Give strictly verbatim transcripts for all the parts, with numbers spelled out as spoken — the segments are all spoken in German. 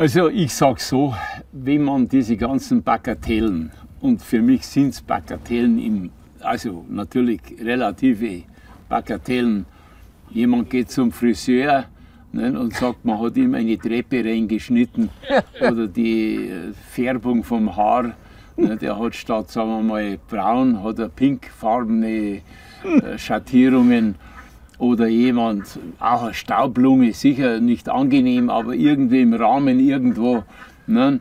Also ich sage so, wenn man diese ganzen Bagatellen, und für mich sind es Bagatellen, im, also natürlich relative Bagatellen, jemand geht zum Friseur, ne, und sagt, man hat ihm eine Treppe reingeschnitten oder die Färbung vom Haar, ne, der hat statt, sagen wir mal, braun, hat er pinkfarbene äh, Schattierungen. Oder jemand, auch eine Staublunge, sicher nicht angenehm, aber irgendwie im Rahmen irgendwo. Ne?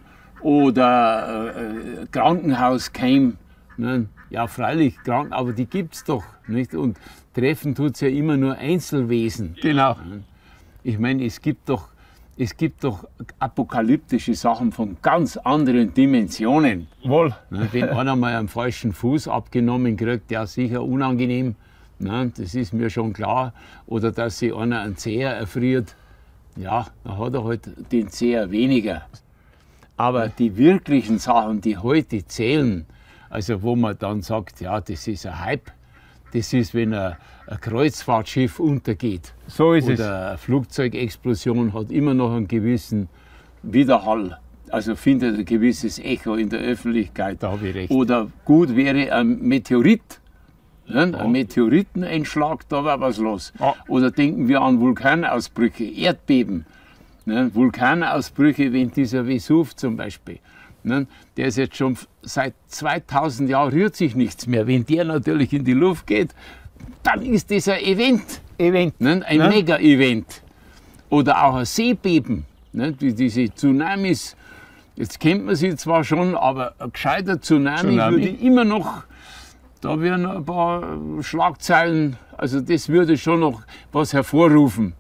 Oder äh, Krankenhauskeim. Ne? Ja, freilich, Kranken, aber die gibt es doch. Nicht? Und treffen tut es ja immer nur Einzelwesen. Genau. Ne? Ich meine, es gibt doch, es gibt doch apokalyptische Sachen von ganz anderen Dimensionen. Wohl. Ne? Wenn einer mal einen falschen Fuß abgenommen kriegt, ja sicher unangenehm. Nein, das ist mir schon klar. Oder dass sich einer einen Zeher erfriert, ja, dann hat er halt den Zeher weniger. Aber die wirklichen Sachen, die heute zählen, also wo man dann sagt, ja, das ist ein Hype, das ist, wenn ein, ein Kreuzfahrtschiff untergeht. So ist es. Oder eine Flugzeugexplosion hat immer noch einen gewissen Widerhall. Also findet ein gewisses Echo in der Öffentlichkeit. Da habe ich recht. Oder gut wäre ein Meteorit. Ja, ein Meteoriteneinschlag, da war was los. Ja. Oder denken wir an Vulkanausbrüche, Erdbeben. Ne? Vulkanausbrüche, wenn dieser Vesuv zum Beispiel, ne? Der ist jetzt schon seit zweitausend Jahren, rührt sich nichts mehr. Wenn der natürlich in die Luft geht, dann ist das ein Event, Event. ne? Ein Ne? Mega-Event. Oder auch ein Seebeben, ne? Die, diese Tsunamis, jetzt kennt man sie zwar schon, aber ein gescheiter Tsunami, Tsunami. würde immer noch. Da wären ein paar Schlagzeilen, also das würde schon noch was hervorrufen.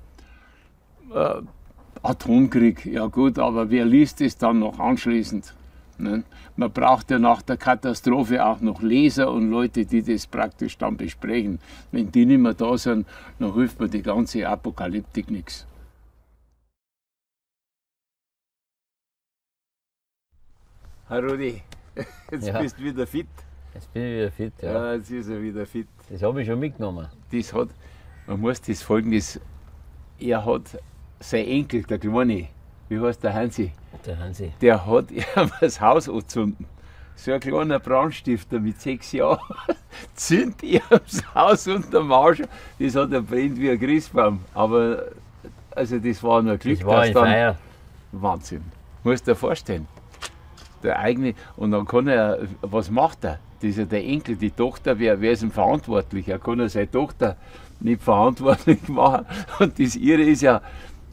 Äh, Atomkrieg, ja gut, aber wer liest es dann noch anschließend? Ne? Man braucht ja nach der Katastrophe auch noch Leser und Leute, die das praktisch dann besprechen. Wenn die nicht mehr da sind, dann hilft mir die ganze Apokalyptik nichts. Herr Rudi, jetzt Ja. bist du wieder fit. Jetzt bin ich wieder fit, ja. Ja, jetzt ist er wieder fit. Das habe ich schon mitgenommen. Das hat, man muss das folgendes, er hat, sein Enkel, der Kleine, wie heißt der Hansi, Der Hansi. der hat ihm das Haus angezündet. So ein kleiner Brandstifter mit sechs Jahren zündet ihm das Haus unter dem Arsch. Das hat er brennt wie ein Christbaum. Aber also das war nur Glück, Das war dass ein dann, Feier. Wahnsinn. Musst du dir vorstellen. Der eigene, und dann kann er, was macht er? Das ist ja der Enkel, die Tochter, wer, wer ist denn verantwortlich? Er kann ja seine Tochter nicht verantwortlich machen. Und das ihre ist ja,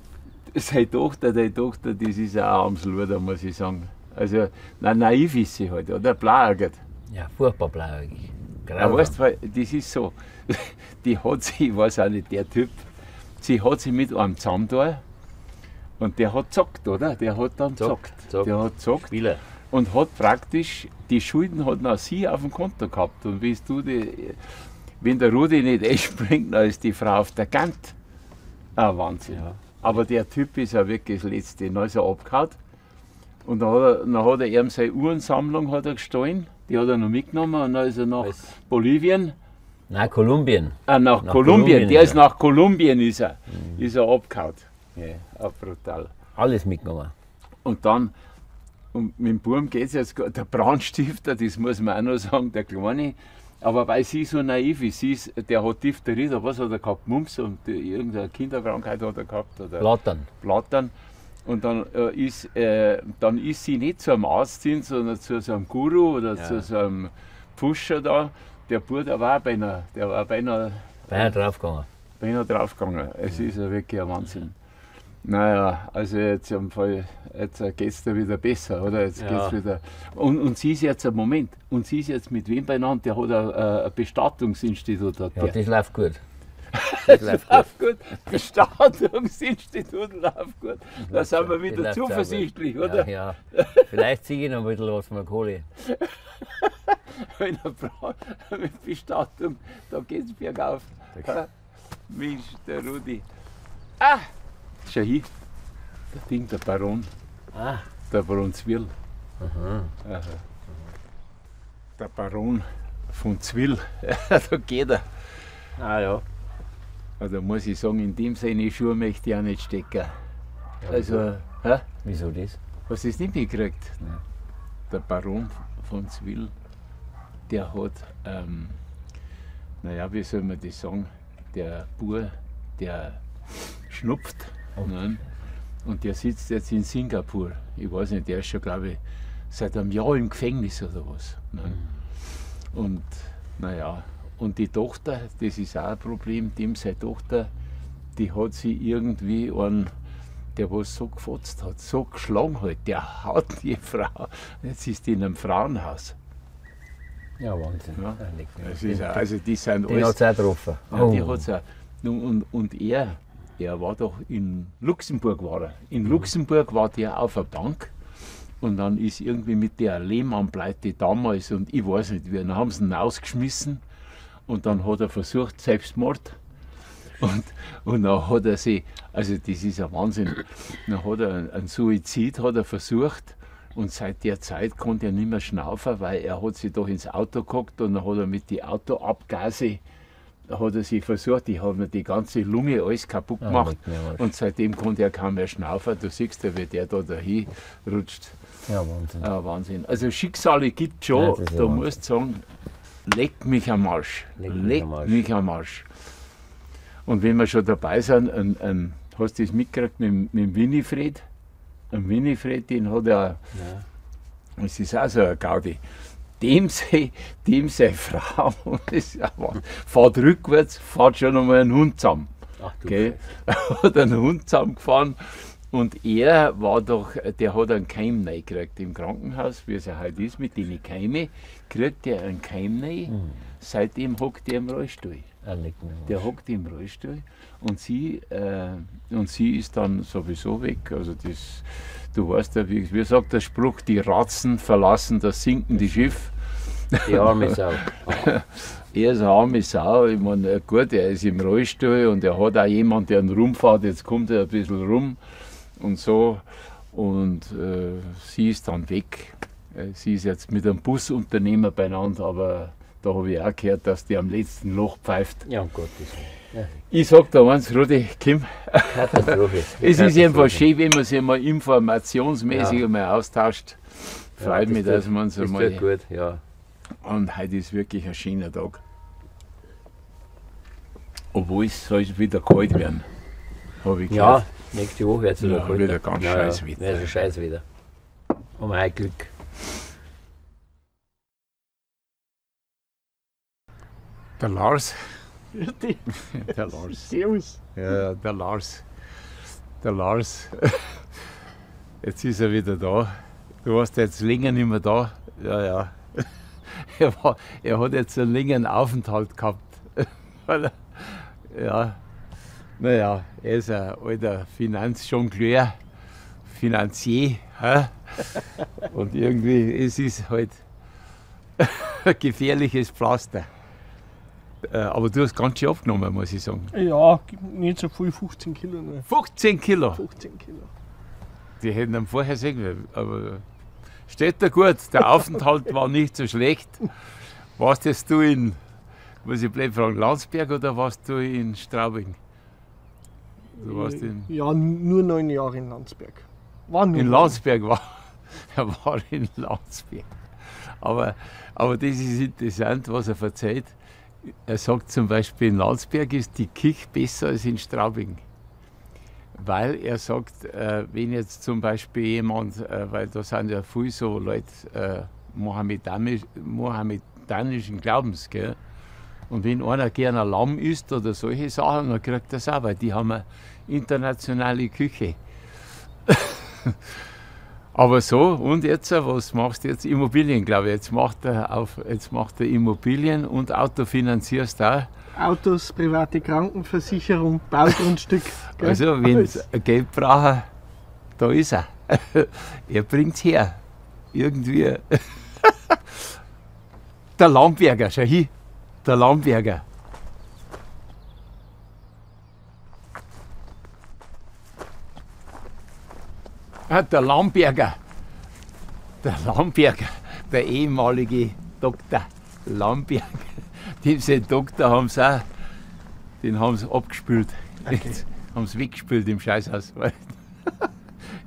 seine Tochter, die Tochter, das ist ja auch arms Luder, muss ich sagen. Also, na, naiv ist sie halt, oder? Blauäugig. Ja, furchtbar blauäugig. Ja, weißt du, das ist so, die hat sie, ich weiß auch nicht, der Typ, sie hat sie mit einem zusammengetan und der hat gezockt, oder? Der hat dann gezockt. Zockt, Der hat gezockt. Spieler. Und hat praktisch, die Schulden hat noch sie auf dem Konto gehabt. Und wie du die, wenn der Rudi nicht einspringt, dann ist die Frau auf der Kant. Ah, Wahnsinn. Ja. Aber der Typ ist ja wirklich das Letzte. Dann ist er abgehauen. Und dann hat er, dann hat er ihm seine Uhrensammlung hat er gestohlen. Die hat er noch mitgenommen. Und dann ist er nach Alles. Bolivien. Nein, Kolumbien. Ah, nach, Nach Kolumbien. Kolumbien Der ist ist er. nach Kolumbien ist er. Ist er abgehauen. Ja, auch brutal. Alles mitgenommen. Und dann, und mit dem Burm geht es jetzt, gut. Der Brandstifter, das muss man auch noch sagen, der Kleine, aber weil sie so naiv ist, sie ist der hat Diphtherie, oder was hat er gehabt, Mumps und die, irgendeine Kinderkrankheit hat er gehabt, oder Blattern. Blattern. Und dann, äh, ist, äh, dann ist sie nicht zu einem Arzt hin, sondern zu so einem Guru oder Ja. zu so einem Pfuscher da. Der Bub, der war beinahe, der war beinahe, Beinahe draufgegangen. beinahe draufgegangen. Es ist ja wirklich ein Wahnsinn. Naja, also jetzt am Fall, jetzt geht es da wieder besser, oder? Jetzt Ja. geht's wieder. Und, und sie ist jetzt, ein Moment, und sie ist jetzt mit wem beieinander? Der hat ein, äh, ein Bestattungsinstitut. Hat Ja, der. das läuft gut. Das läuft gut. Läuft gut. Bestattungsinstitut läuft gut. Da läuft sind wir auch- wieder das läuft auch zuversichtlich, gut. oder? Ja, ja. Vielleicht ziehe ich noch ein bisschen was von der Kohle. Wenn er braucht, mit Bestattung, da geht es bergauf. Ha? Mensch, der Rudi. Ah! Schau hin. Der Ding, der Baron. Ah, Der Baron Zwill. aha. Aha. Der Baron von Zwill. Da geht er. Ah ja. Also muss ich sagen, in dem seine Schuhe möchte ich auch nicht stecken. Also, hä? Wieso das? Hast du das nicht mitgekriegt? Nein. Der Baron von Zwil, der hat, ähm, naja, wie soll man das sagen, der Bur, der schnupft. Oh. Ne? Und der sitzt jetzt in Singapur. Ich weiß nicht, der ist schon, glaube ich, seit einem Jahr im Gefängnis oder was. Ne? Mhm. Und naja, und die Tochter, das ist auch ein Problem, dem seine Tochter, die hat sie irgendwie einen, der was so gefotzt hat, so geschlagen hat, der haut die Frau. Jetzt ist die in einem Frauenhaus. Ja, Wahnsinn. Ja. Ja, leck mich. Das ist, auch- also die sind Den hat alles. es auch getroffen. Ja, die hat's auch. Und, und, und er, er war doch in Luxemburg war er. In Luxemburg war der auf der Bank und dann ist irgendwie mit der Lehmann-Pleite damals und ich weiß nicht wie, dann haben sie ihn ausgeschmissen und dann hat er versucht Selbstmord und, und dann hat er sich, also das ist ein Wahnsinn, dann hat er einen Suizid hat er versucht und seit der Zeit konnte er nicht mehr schnaufen, weil er hat sich doch ins Auto gehockt und dann hat er mit den Autoabgase hat er sich versucht, die haben mir die ganze Lunge alles kaputt Ah, gemacht leck mich am Arsch. und seitdem konnte er kaum mehr schnaufen. Du siehst ja, wie der da dahin rutscht. Ja, Wahnsinn. Ah, Wahnsinn. Also Schicksale gibt es schon, Ja, das ist ja da Wahnsinn. musst du sagen, leck mich am Arsch. Leck Leck, mich am Arsch. mich am Arsch. Und wenn wir schon dabei sind, ein, ein, hast du das mitgekriegt mit, dem- mit dem Winifred? Ein Winifred, den hat er, Ja. das ist auch so ein Gaudi. Dem sei, dem sei Frau, das ist ja Wahnsinn, fährt rückwärts, fährt schon einmal einen Hund zusammen. Ach du Gell? Hat einen Hund zusammengefahren und er war doch, der hat einen Keim gekriegt im Krankenhaus, wie es ja heute ist, mit den Keimen, kriegt er einen Keim rein, Mhm. seitdem hockt er im Rollstuhl. Ah, leck mich am Der Arsch. hockt im Rollstuhl und sie, äh, und sie ist dann sowieso weg. Also das, du weißt ja, wie, wie sagt der Spruch, die Ratzen verlassen das sinkende Schiff. Die arme Sau. Er ist eine arme Sau. Ich meine, gut, er ist im Rollstuhl und er hat auch jemanden, der ihn rumfährt. Jetzt kommt er ein bisschen rum und so. Und äh, sie ist dann weg. Äh, Sie ist jetzt mit einem Busunternehmer beieinander, aber da habe ich auch gehört, dass die am letzten Loch pfeift. Ja, um Gottes Willen. Ich sag da eins, Rudi, komm, Ja, Katastrophe. es ist einfach Katastrophe. schön, wenn man sich mal informationsmäßig Ja. einmal austauscht. Freut Ja, mich, das dass tut- wir uns Das einmal. tut gut, ja. Und heute ist wirklich ein schöner Tag. Obwohl es soll wieder kalt werden. Habe ich Ja, gehört. nächste Woche wird es Ja, wieder kalt. wieder ganz ja, scheiß ja, Wetter. wird es scheiß wieder. Um ein Glück. Der Lars. Grüß Der Lars. Servus. Ja, der Lars. Der Lars. Jetzt ist er wieder da. Du warst jetzt länger nicht mehr da. Ja, ja. Er, war, er hat jetzt einen längeren Aufenthalt gehabt. Weil er- ja, naja, er ist ein alter Finanzjongleur, Finanzier. Hä? Und irgendwie, es ist halt ein gefährliches Pflaster. Äh, Aber du hast ganz schön abgenommen, muss ich sagen. Ja, nicht so viel, fünfzehn Kilo nur. fünfzehn Kilo. fünfzehn Kilo. Die hätten ihn vorher sehen können. Aber steht da gut, der Aufenthalt war nicht so schlecht. Warst jetzt du in, muss ich blöd fragen, Landsberg oder warst du in Straubing? Du warst in, Ja, nur neun Jahre in Landsberg. War nur in neun. Landsberg, war, er war in Landsberg. Aber, aber das ist interessant, was er erzählt. Er sagt zum Beispiel, in Landsberg ist die Kirche besser als in Straubing. Weil er sagt, äh, wenn jetzt zum Beispiel jemand, äh, weil da sind ja viele so Leute äh, mohammedanisch, mohammedanischen Glaubens, gell? Und wenn einer gerne ein Lamm isst oder solche Sachen, dann kriegt er es auch, weil die haben eine internationale Küche. Aber so, und jetzt, äh, was machst du jetzt? Immobilien, glaube ich. Jetzt macht er, auf, jetzt macht er Immobilien und Auto finanzierst auch. Autos, private Krankenversicherung, Baugrundstück. gell? Also, wenn Alles. es Geld braucht, da ist er. Er bringt es her. Irgendwie. Der Lamberger, schau hin. Der Lamberger. Ah, der Lamberger. Der Lamberger, der ehemalige Doktor Lamberger. Diesen Doktor haben sie auch, den haben sie abgespült. Jetzt haben sie weggespült im Scheißhaus.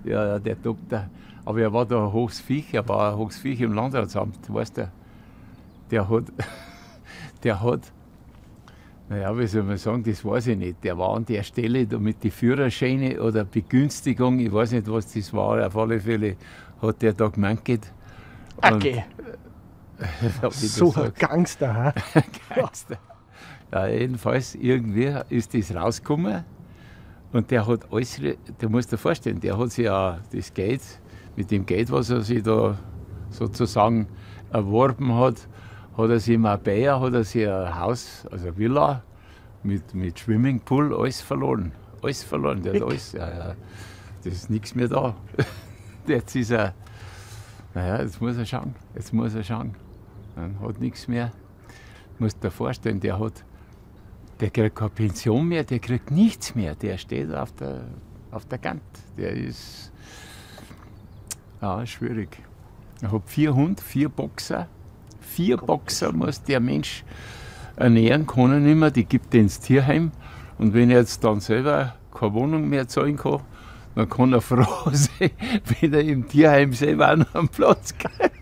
Ja, ja, der Doktor. Aber er war da hochs Viech, er war hochs Viech im Landratsamt, weißt du. Der hat, der hat, naja, wie soll man sagen, das weiß ich nicht. Der war an der Stelle da mit den Führerscheine oder Begünstigung, ich weiß nicht, was das war, auf alle Fälle hat der da gemeint. Okay. So ein Gangster, ha? Gangster. Ja, jedenfalls, irgendwie ist das rausgekommen und der hat alles, du musst dir vorstellen, der hat sich ja das Geld, mit dem Geld, was er sich da sozusagen erworben hat, hat er sich in Marbella, hat er sich ein Haus, also eine Villa mit, mit Swimmingpool, alles verloren. Alles verloren, der hat alles, ja, ja, das ist nichts mehr da. Jetzt ist er, naja, jetzt muss er schauen, jetzt muss er schauen. Dann hat nichts mehr. Du musst dir vorstellen, der hat, der kriegt keine Pension mehr, der kriegt nichts mehr. Der steht auf der, auf der Kante. Der ist, ja, schwierig. Ich habe vier Hunde, vier Boxer. Vier Boxer muss der Mensch ernähren, kann er nicht mehr. Die gibt er ins Tierheim. Und wenn er jetzt dann selber keine Wohnung mehr zahlen kann, dann kann er froh sein, wenn er im Tierheim selber auch noch einen Platz kriegt.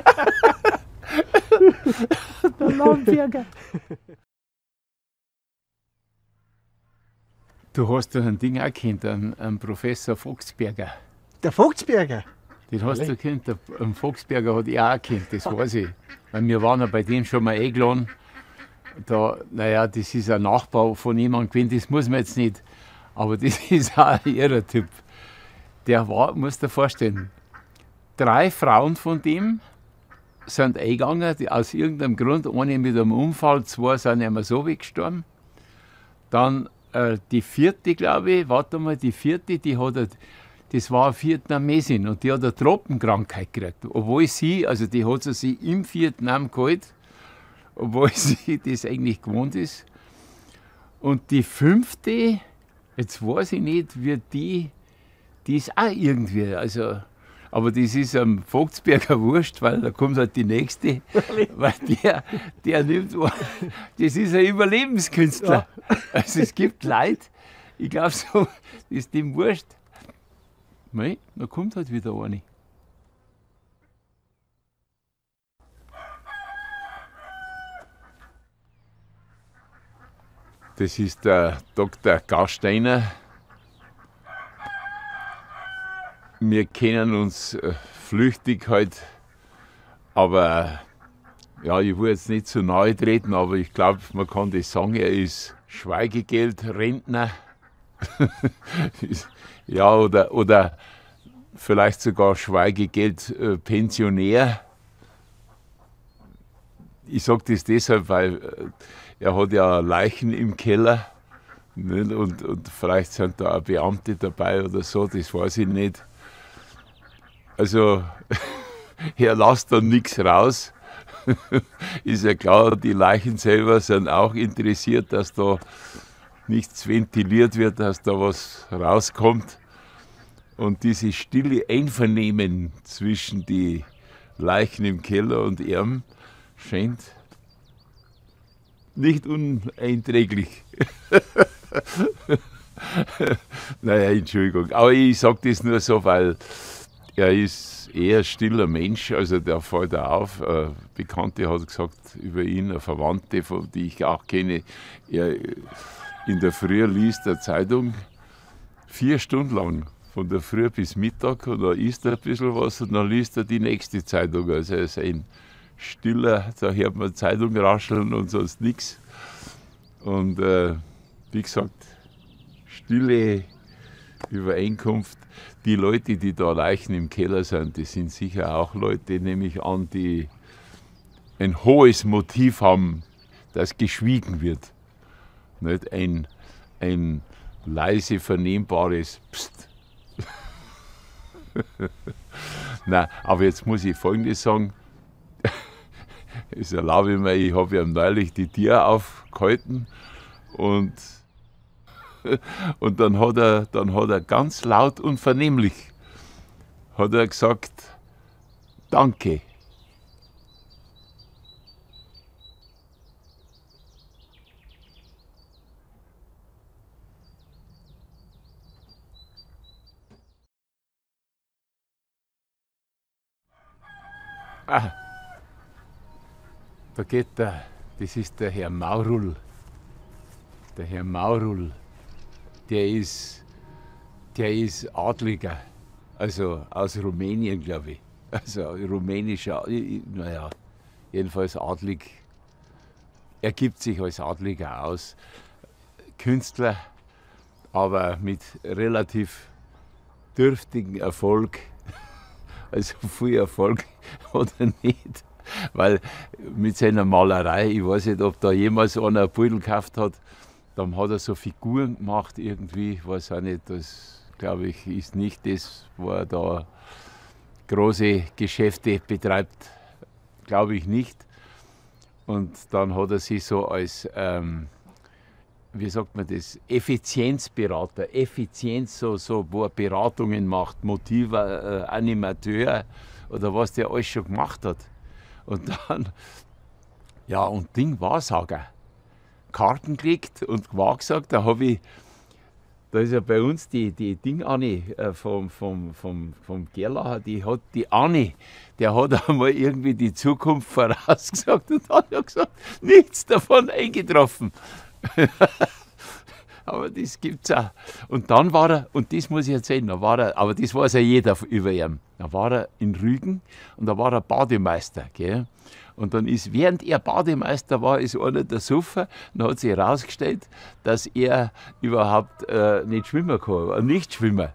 Der Lamberger. Du hast doch ein Ding auch kennt, einen, einen Professor Fuchsberger. Der Vogtsberger? Den hast du kennt, der einen Fuchsberger hat ich auch kennt, das weiß ich. Weil wir waren ja bei dem schon mal eingeladen. Da, naja, das ist ein Nachbau von jemandem gewesen, das muss man jetzt nicht. Aber das ist auch ein irrer Typ. Der war, musst du dir vorstellen, drei Frauen von dem sind eingegangen, die aus irgendeinem Grund, eine mit einem Unfall, zwei sind einmal so weggestorben. Dann äh, die vierte, glaube ich, warte mal, die vierte, die hat, eine, das war eine Vietnamesin und die hat eine Tropenkrankheit gekriegt. Obwohl sie, also die hat sie sich im Vietnam geholt, obwohl sie das eigentlich gewohnt ist. Und die fünfte, jetzt weiß ich nicht, wie die, die ist auch irgendwie, also, aber das ist am Vogtsberger wurscht, weil da kommt halt die nächste, weil der, der nimmt, das ist ein Überlebenskünstler. Ja. Also es gibt Leute, ich glaube so, das ist dem wurscht. Mei, da kommt halt wieder eine. Das ist der Doktor Garsteiner. Wir kennen uns äh, flüchtig halt, aber ja, ich will jetzt nicht zu nahe treten, aber ich glaube, man kann das sagen, er ist Schweigegeld-Rentner. Ja, oder, oder vielleicht sogar Schweigegeld-Pensionär. Ich sage das deshalb, weil äh, er hat ja Leichen im Keller, nicht? Und, und vielleicht sind da auch Beamte dabei oder so, das weiß ich nicht. Also, er lässt dann nichts raus. Ist ja klar, die Leichen selber sind auch interessiert, dass da nichts ventiliert wird, dass da was rauskommt. Und dieses stille Einvernehmen zwischen die Leichen im Keller und ihm scheint nicht uneinträglich. Naja, Entschuldigung. Aber ich sage das nur so, weil er ist eher ein stiller Mensch, also der fällt da auf. Eine Bekannte hat gesagt über ihn, eine Verwandte, die ich auch kenne, er in der Früh liest eine Zeitung vier Stunden lang, von der Früh bis Mittag, und dann isst er ein bisschen was und dann liest er die nächste Zeitung. Also er ist ein stiller, da hört man Zeitung rascheln und sonst nichts. Und äh, wie gesagt, stille Übereinkunft. Die Leute, die da Leichen im Keller sind, das sind sicher auch Leute, nehme ich an, die ein hohes Motiv haben, dass geschwiegen wird. Nicht ein, ein leise vernehmbares Psst. Nein, aber jetzt muss ich Folgendes sagen. Das erlaube ich mir, ich habe ja neulich die Tür aufgehalten und Und dann hat er, dann hat er ganz laut und vernehmlich hat er gesagt, danke. Ah, da geht der, das ist der Herr Maurul. Der Herr Maurul, der ist, der ist Adliger, also aus Rumänien, glaube ich. Also rumänischer, naja, jedenfalls adlig. Er gibt sich als Adliger aus. Künstler, aber mit relativ dürftigen Erfolg. Also viel Erfolg hat er nicht, weil mit seiner Malerei, ich weiß nicht, ob da jemals einer ein Pudel gekauft hat, dann hat er so Figuren gemacht irgendwie, ich weiß auch nicht, das glaube ich ist nicht das, wo er da große Geschäfte betreibt, glaube ich nicht. Und dann hat er sich so als, ähm, wie sagt man das, Effizienzberater, Effizienz, so, so, wo er Beratungen macht, Motive, äh, Animateur oder was der alles schon gemacht hat. Und dann, ja, und Ding Wahrsager, Karten gekriegt und gesagt, da habe ich, da ist ja bei uns die, die Ding Anni äh, vom, vom, vom, vom Gerlacher, die hat die Anni, der hat einmal irgendwie die Zukunft vorausgesagt und hat ja gesagt, nichts davon eingetroffen. Aber das gibt's auch. Und dann war er, und das muss ich erzählen, da war er, aber das weiß ja jeder über ihn, da war er in Rügen und da war er Bademeister. Gell? Und dann ist, während er Bademeister war, ist einer der Suffer, dann hat sich herausgestellt, dass er überhaupt äh, nicht schwimmen kann, ein Nichtschwimmer.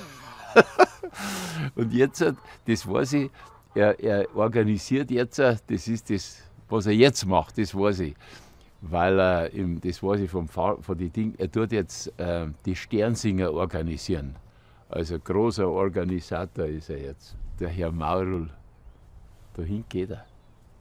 Und jetzt, das weiß ich, er, er organisiert jetzt, das ist das, was er jetzt macht, das weiß ich. Weil er, im, das weiß ich vom Fahr, von den Dingen, er tut jetzt äh, die Sternsinger organisieren. Also großer Organisator ist er jetzt, der Herr Maurul. Dahin geht er.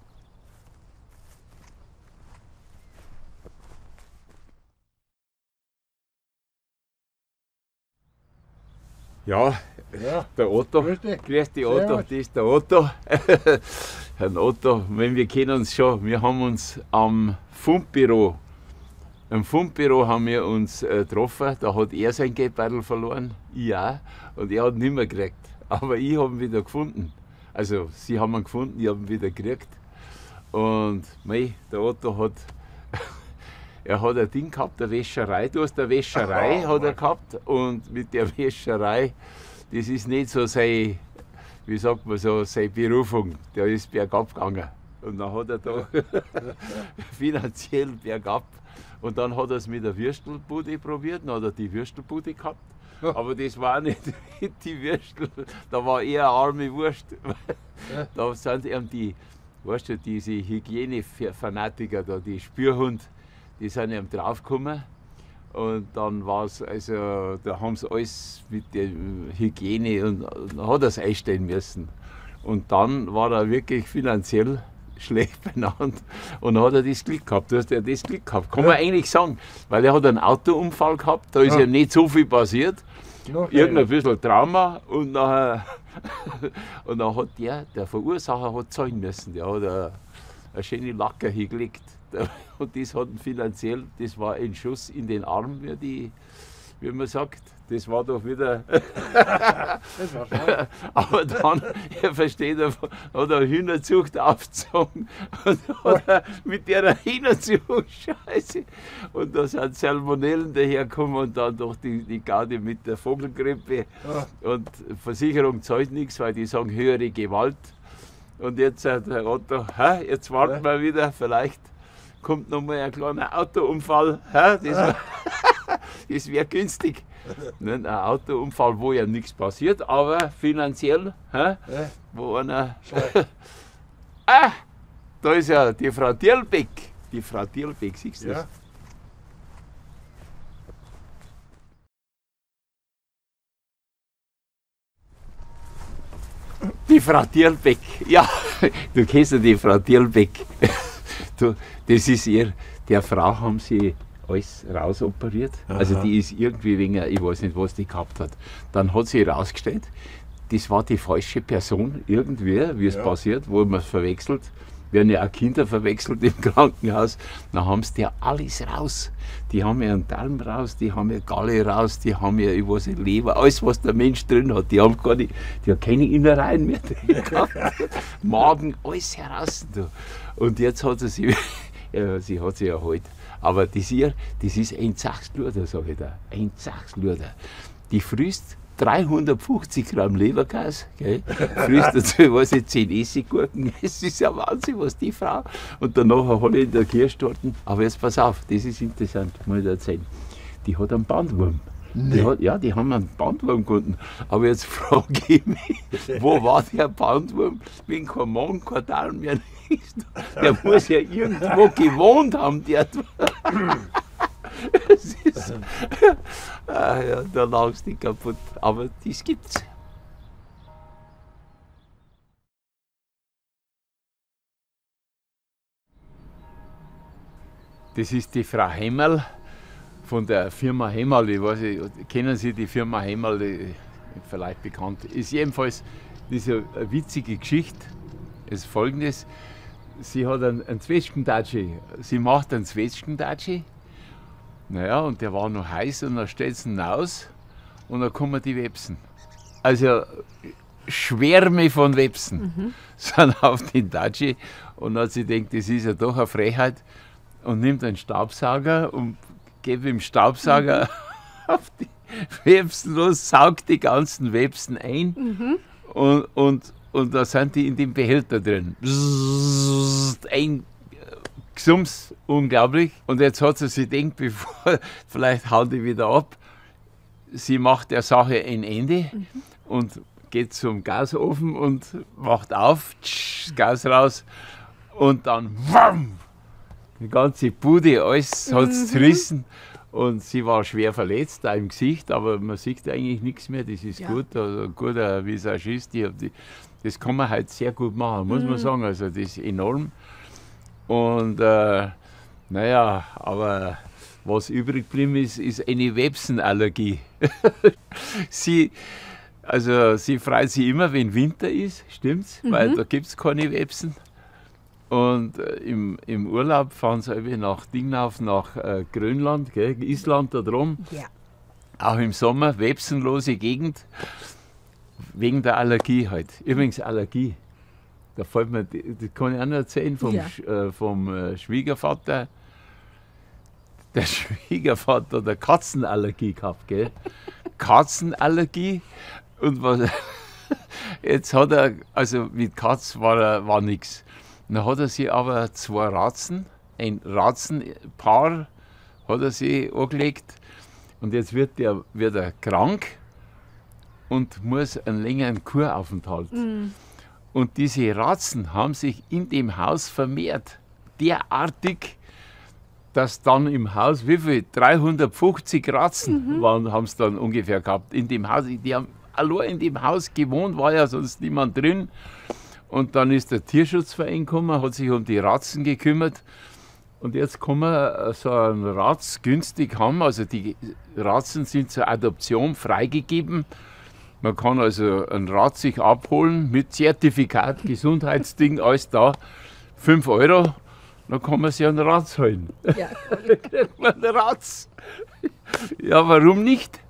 Ja, Ja. der Otto. Grüß dich. Grüß dich, Otto. Servus. Das ist der Otto. Herrn Otto, wenn wir kennen uns schon. Wir haben uns am Fundbüro, am Fundbüro haben wir uns äh, getroffen. Da hat er sein Geldbeutel verloren, ich auch. Und er hat ihn nicht mehr gekriegt. Aber ich habe ihn wieder gefunden. Also, sie haben ihn gefunden, ich habe ihn wieder gekriegt. Und mei, der Otto hat, er hat ein Ding gehabt, eine Wäscherei. Du hast eine Wäscherei, hat er gehabt. Und mit der Wäscherei, das ist nicht so sein, wie sagt man so, seine Berufung. Der ist bergab gegangen. Und dann hat er da finanziell bergab. Und dann hat er es mit der Würstelbude probiert, dann hat er die Würstelbude gehabt. Aber das war nicht die Würstel, da war eher eine arme Wurst. Da sind eben die, weißt du, diese Hygienefanatiker, da, die Spürhund, die sind eben draufgekommen. Und dann war es, also, da haben sie alles mit der Hygiene und dann hat er es einstellen müssen. Und dann war er wirklich finanziell schlecht benannt und dann hat er das Glück gehabt. Du hast ja das Glück gehabt, kann man eigentlich sagen, weil er hat einen Autounfall gehabt, da ist ja, Ja. nicht so viel passiert, Noch irgendein bisschen Trauma und nachher und dann hat der, der Verursacher hat zahlen müssen, der hat eine, eine schöne Lacker hingelegt und das hat ihn finanziell, das war ein Schuss in den Arm, wie, die, wie man sagt. Das war doch wieder. Das war schade. Aber dann, er versteht, er hat er Hühnerzucht aufgezogen und hat er mit der Hühnerzucht, Scheiße. Und da sind Salmonellen dahergekommen und dann doch die, die Garde mit der Vogelgrippe. Ja. Und Versicherung zahlt nichts, weil die sagen höhere Gewalt. Und jetzt sagt der Otto, hä, jetzt warten wir wieder, vielleicht kommt noch mal ein kleiner Autounfall. Hä, das wär- das wäre günstig. Nicht ein Autounfall, wo ja nichts passiert, aber finanziell, hä, Ja. wo einer. Ah, da ist ja die Frau Dierlbeck. Die Frau Dierlbeck, siehst du das? Ja. Die Frau Dierlbeck, ja, du kennst ja die Frau Dierlbeck. Du, das ist ihr, der Frau haben sie alles rausoperiert. Also Aha. die ist irgendwie wegen, ich weiß nicht, was die gehabt hat. Dann hat sie herausgestellt, das war die falsche Person irgendwie, wie es Ja. passiert, wo man es verwechselt. werden ja auch Kinder verwechselt im Krankenhaus, dann haben sie ja alles raus. Die haben ja einen Darm raus, die haben ja Galle raus, die haben ja, ich weiß nicht, Leber, alles was der Mensch drin hat. Die haben gar nicht, die haben keine Innereien mehr drin gehabt. Magen, alles heraus. Du. Und jetzt hat sie sich, ja, sie hat sich erholt. Aber das, hier, das ist ein Zachsluder, sage ich da. Ein Zachsluder. Die frisst dreihundertfünfzig Gramm Leberkäse, gell? Frisst dazu, weiß ich, zehn Essiggurken. Es ist ja Wahnsinn, was die Frau. Und danach eine Holländer Kirschtorten. Aber jetzt pass auf, das ist interessant, muss ich dir erzählen. Die hat einen Bandwurm. Die hat, ja, die haben einen Bandwurm gefunden. Aber jetzt frage ich mich, wo war der Bandwurm, wenn kein Magen, kein Darm mehr ist? Der muss ja irgendwo gewohnt haben. Der es ist, ah ja, da lagst du kaputt. Aber das gibt's. Das ist die Frau Hemmerl von der Firma Hemmerl. Ich weiß nicht, kennen Sie die Firma Hemmerl? Die, vielleicht bekannt. Ist jedenfalls diese eine witzige Geschichte. Es ist folgendes: Sie hat einen, einen Zwetschgendatschi. Sie macht einen Zwetschgendatschi. Naja, und der war noch heiß und dann stellt sie ihn aus und dann kommen die Websen. Also Schwärme von Websen mhm. sind auf den Datschi und dann hat sie gedacht, das ist ja doch eine Frechheit und nimmt einen Staubsauger und geht mit dem Staubsauger mhm. auf die Websen los, saugt die ganzen Websen ein mhm. und, und, und da sind die in dem Behälter drin. Ein Gesums, unglaublich. Und jetzt hat sie sich gedacht, bevor, vielleicht haut die wieder ab, sie macht der Sache ein Ende mhm. und geht zum Gasofen und macht auf, tsch, Gas raus und dann wam, die ganze Bude, alles hat es mhm. zerrissen und sie war schwer verletzt, da im Gesicht, aber man sieht eigentlich nichts mehr, das ist ja. gut, also ein guter Visagist, die, die, das kann man halt sehr gut machen, muss mhm. man sagen, also das ist enorm. Und äh, naja, aber was übrig geblieben ist, ist eine Websenallergie. sie, also sie freut sich immer, wenn Winter ist, stimmt's? Mhm. Weil da gibt es keine Websen. Und äh, im, im Urlaub fahren sie nach Dingnauf, nach äh, Grönland, gell, Island da drum. Ja. Auch im Sommer, websenlose Gegend, wegen der Allergie halt. Übrigens Allergie. Da fällt mir, das kann ich auch noch erzählen, vom, ja. äh, vom äh, Schwiegervater. Der Schwiegervater hat eine Katzenallergie gehabt, gell? Katzenallergie. Und was, jetzt hat er, also mit Katz war, er, war nichts. Dann hat er sich aber zwei Ratzen, ein Ratzenpaar hat er sich angelegt. Und jetzt wird, der, wird er krank und muss einen längeren Kuraufenthalt. Mhm. Und diese Ratzen haben sich in dem Haus vermehrt. Derartig, dass dann im Haus, wie viel? dreihundertfünfzig Ratzen mhm. waren, haben es dann ungefähr gehabt. In dem Haus, die haben allein in dem Haus gewohnt, war ja sonst niemand drin. Und dann ist der Tierschutzverein gekommen, hat sich um die Ratzen gekümmert. Und jetzt kann man so einen Ratz günstig haben. Also die Ratzen sind zur Adoption freigegeben. Man kann also einen Rat sich abholen mit Zertifikat, Gesundheitsding, alles da. fünf Euro, dann kann man sich einen Ratz holen. Ja, dann kriegt man einen Ratz. Ja, warum nicht?